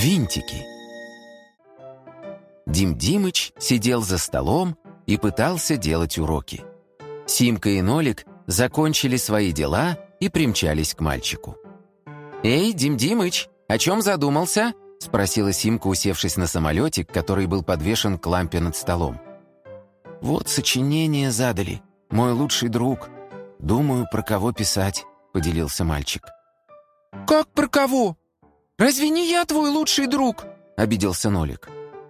Винтики. Дим Димыч сидел за столом и пытался делать уроки. Симка и Нолик закончили свои дела и примчались к мальчику. «Эй, Дим Димыч, о чем задумался?» — спросила Симка, усевшись на самолетик, который был подвешен к лампе над столом. «Вот сочинение задали, мой лучший друг. Думаю, про кого писать», — поделился мальчик. «Как про кого? Разве не я твой лучший друг?» — обиделся Нолик.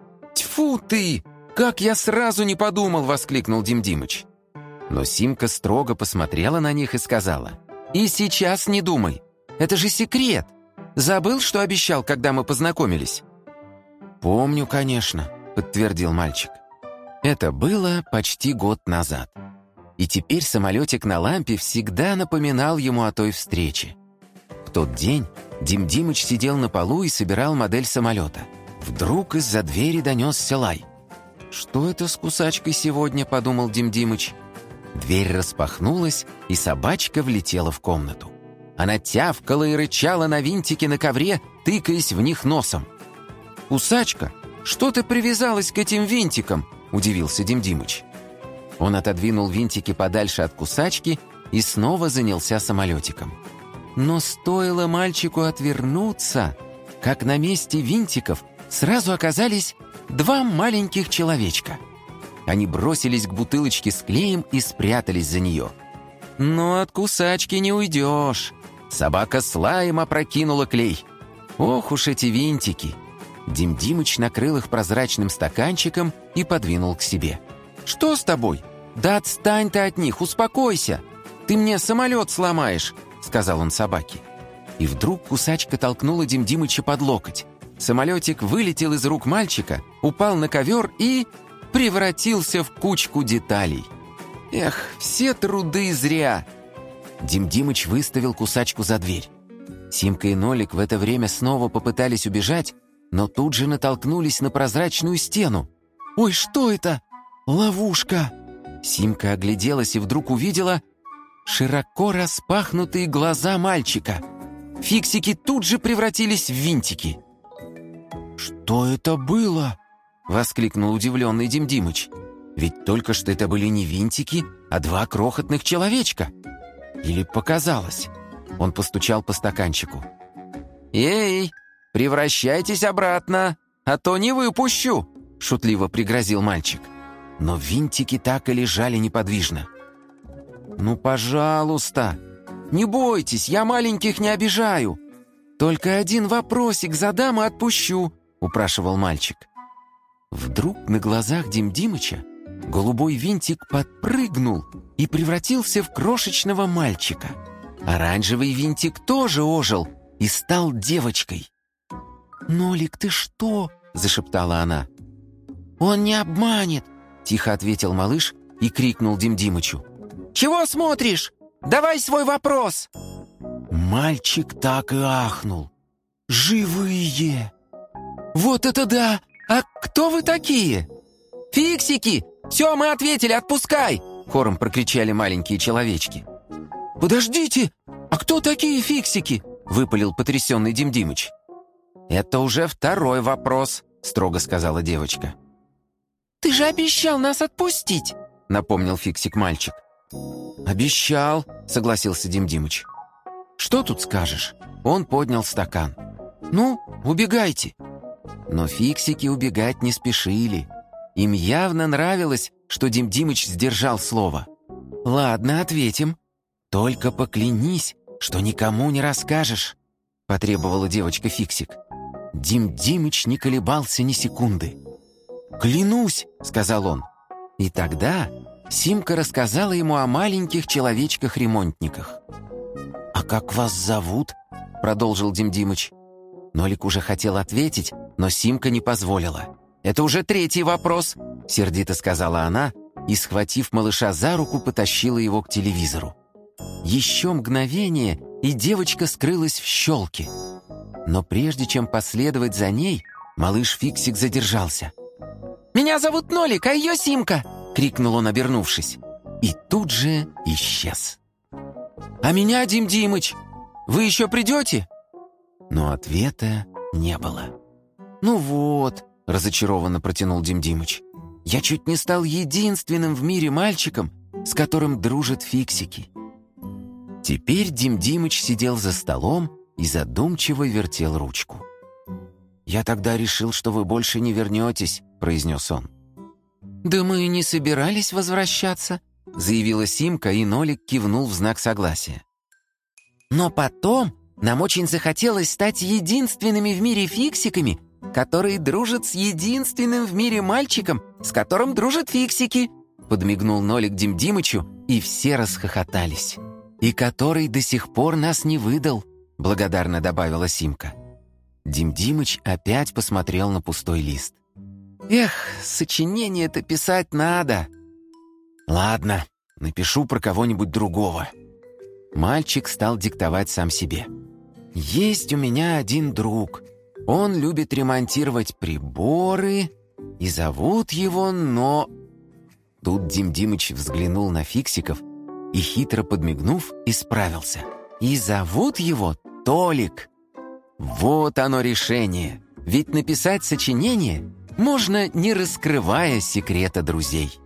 «Тьфу ты! Как я сразу не подумал!» — воскликнул Дим Димыч. Но Симка строго посмотрела на них и сказала: «И сейчас не думай! Это же секрет! Забыл, что обещал, когда мы познакомились?» «Помню, конечно», — подтвердил мальчик. Это было почти год назад. И теперь самолетик на лампе всегда напоминал ему о той встрече. В тот день Дим Димыч сидел на полу и собирал модель самолета. Вдруг из-за двери донесся лай. «Что это с кусачкой сегодня?» — подумал Дим Димыч. Дверь распахнулась, и собачка влетела в комнату. Она тявкала и рычала на винтики на ковре, тыкаясь в них носом. «Кусачка, что ты привязалась к этим винтикам?» — удивился Дим Димыч. Он отодвинул винтики подальше от кусачки и снова занялся самолетиком. Но стоило мальчику отвернуться, как на месте винтиков сразу оказались два маленьких человечка. Они бросились к бутылочке с клеем и спрятались за нее. Но от кусачки не уйдешь. Собака с лаем опрокинула клей. Ох уж эти винтики! Дим Димыч накрыл их прозрачным стаканчиком и подвинул к себе. «Что с тобой? Да отстань ты от них, успокойся! Ты мне самолет сломаешь!» — сказал он собаке. И вдруг кусачка толкнула Дим Димыча под локоть. Самолетик вылетел из рук мальчика, упал на ковер и превратился в кучку деталей. Эх, все труды зря! Дим Димыч выставил кусачку за дверь. Симка и Нолик в это время снова попытались убежать, но тут же натолкнулись на прозрачную стену. «Ой, что это? Ловушка!» Симка огляделась и вдруг увидела широко распахнутые глаза мальчика. Фиксики тут же превратились в винтики. «Что это было?» — воскликнул удивленный Дим Димыч. «Ведь только что это были не винтики, а два крохотных человечка. Или показалось?» Он постучал по стаканчику. «Эй, превращайтесь обратно, а то не выпущу!» — шутливо пригрозил мальчик. Но винтики так и лежали неподвижно. «Ну, пожалуйста, не бойтесь, я маленьких не обижаю. Только один вопросик задам и отпущу», — упрашивал мальчик. Вдруг на глазах Дим Димыча голубой винтик подпрыгнул и превратился в крошечного мальчика. Оранжевый винтик тоже ожил и стал девочкой. «Нолик, ты что?» — зашептала она. «Он не обманет!» — тихо ответил малыш и крикнул Дим Димычу. «Чего смотришь? Давай свой вопрос!» Мальчик так и ахнул. «Живые!» «Вот это да! А кто вы такие?» «Фиксики! Все, мы ответили, отпускай!» Хором прокричали маленькие человечки. «Подождите! А кто такие фиксики?» Выпалил потрясенный Дим Димыч. «Это уже второй вопрос», строго сказала девочка. «Ты же обещал нас отпустить!» Напомнил фиксик-мальчик. «Обещал», согласился Дим Димыч. «Что тут скажешь?» Он поднял стакан. «Ну, убегайте!» Но фиксики убегать не спешили. Им явно нравилось, что Дим Димыч сдержал слово. «Ладно, ответим. Только поклянись, что никому не расскажешь», потребовала девочка Фиксик. Дим Димыч не колебался ни секунды. «Клянусь», — сказал он. И тогда Симка рассказала ему о маленьких человечках-ремонтниках. «А как вас зовут?» — продолжил Дим Димыч. Нолик уже хотел ответить, но Симка не позволила. «Это уже третий вопрос», — сердито сказала она и, схватив малыша за руку, потащила его к телевизору. Еще мгновение, и девочка скрылась в щелке. Но прежде чем последовать за ней, малыш Фиксик задержался. «Меня зовут Нолик, а ее Симка!» — крикнул он, обернувшись. И тут же исчез. «А меня Дим Димыч! Вы еще придете?» Но ответа не было. «Ну вот», — разочарованно протянул Дим Димыч, «я чуть не стал единственным в мире мальчиком, с которым дружат фиксики». Теперь Дим Димыч сидел за столом и задумчиво вертел ручку. «Я тогда решил, что вы больше не вернетесь», — произнес он. «Да мы и не собирались возвращаться», — заявила Симка, и Нолик кивнул в знак согласия. «Но потом нам очень захотелось стать единственными в мире фиксиками, которые дружат с единственным в мире мальчиком, с которым дружат фиксики», — подмигнул Нолик Дим Димычу, и все расхохотались. «И который до сих пор нас не выдал», — благодарно добавила Симка. Дим Димыч опять посмотрел на пустой лист. «Эх, сочинение-то писать надо». «Ладно, напишу про кого-нибудь другого». Мальчик стал диктовать сам себе. «Есть у меня один друг. Он любит ремонтировать приборы, и зовут его Но...» Тут Дим Димыч взглянул на фиксиков и, хитро подмигнув, исправился. «И зовут его Толик». Вот оно решение. Ведь написать сочинение можно, не раскрывая секрета друзей.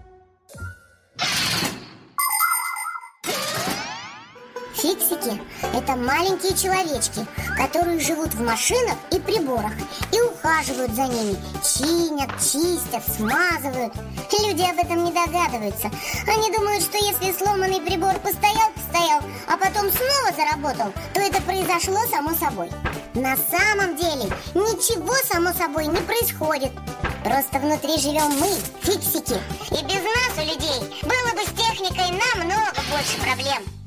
Фиксики – это маленькие человечки, которые живут в машинах и приборах и ухаживают за ними, чинят, чистят, смазывают. Люди об этом не догадываются. Они думают, что если сломанный прибор постоял, а потом снова заработал, то это произошло само собой. На самом деле ничего само собой не происходит. Просто внутри живем мы, фиксики. И без нас, у людей, было бы с техникой намного больше проблем.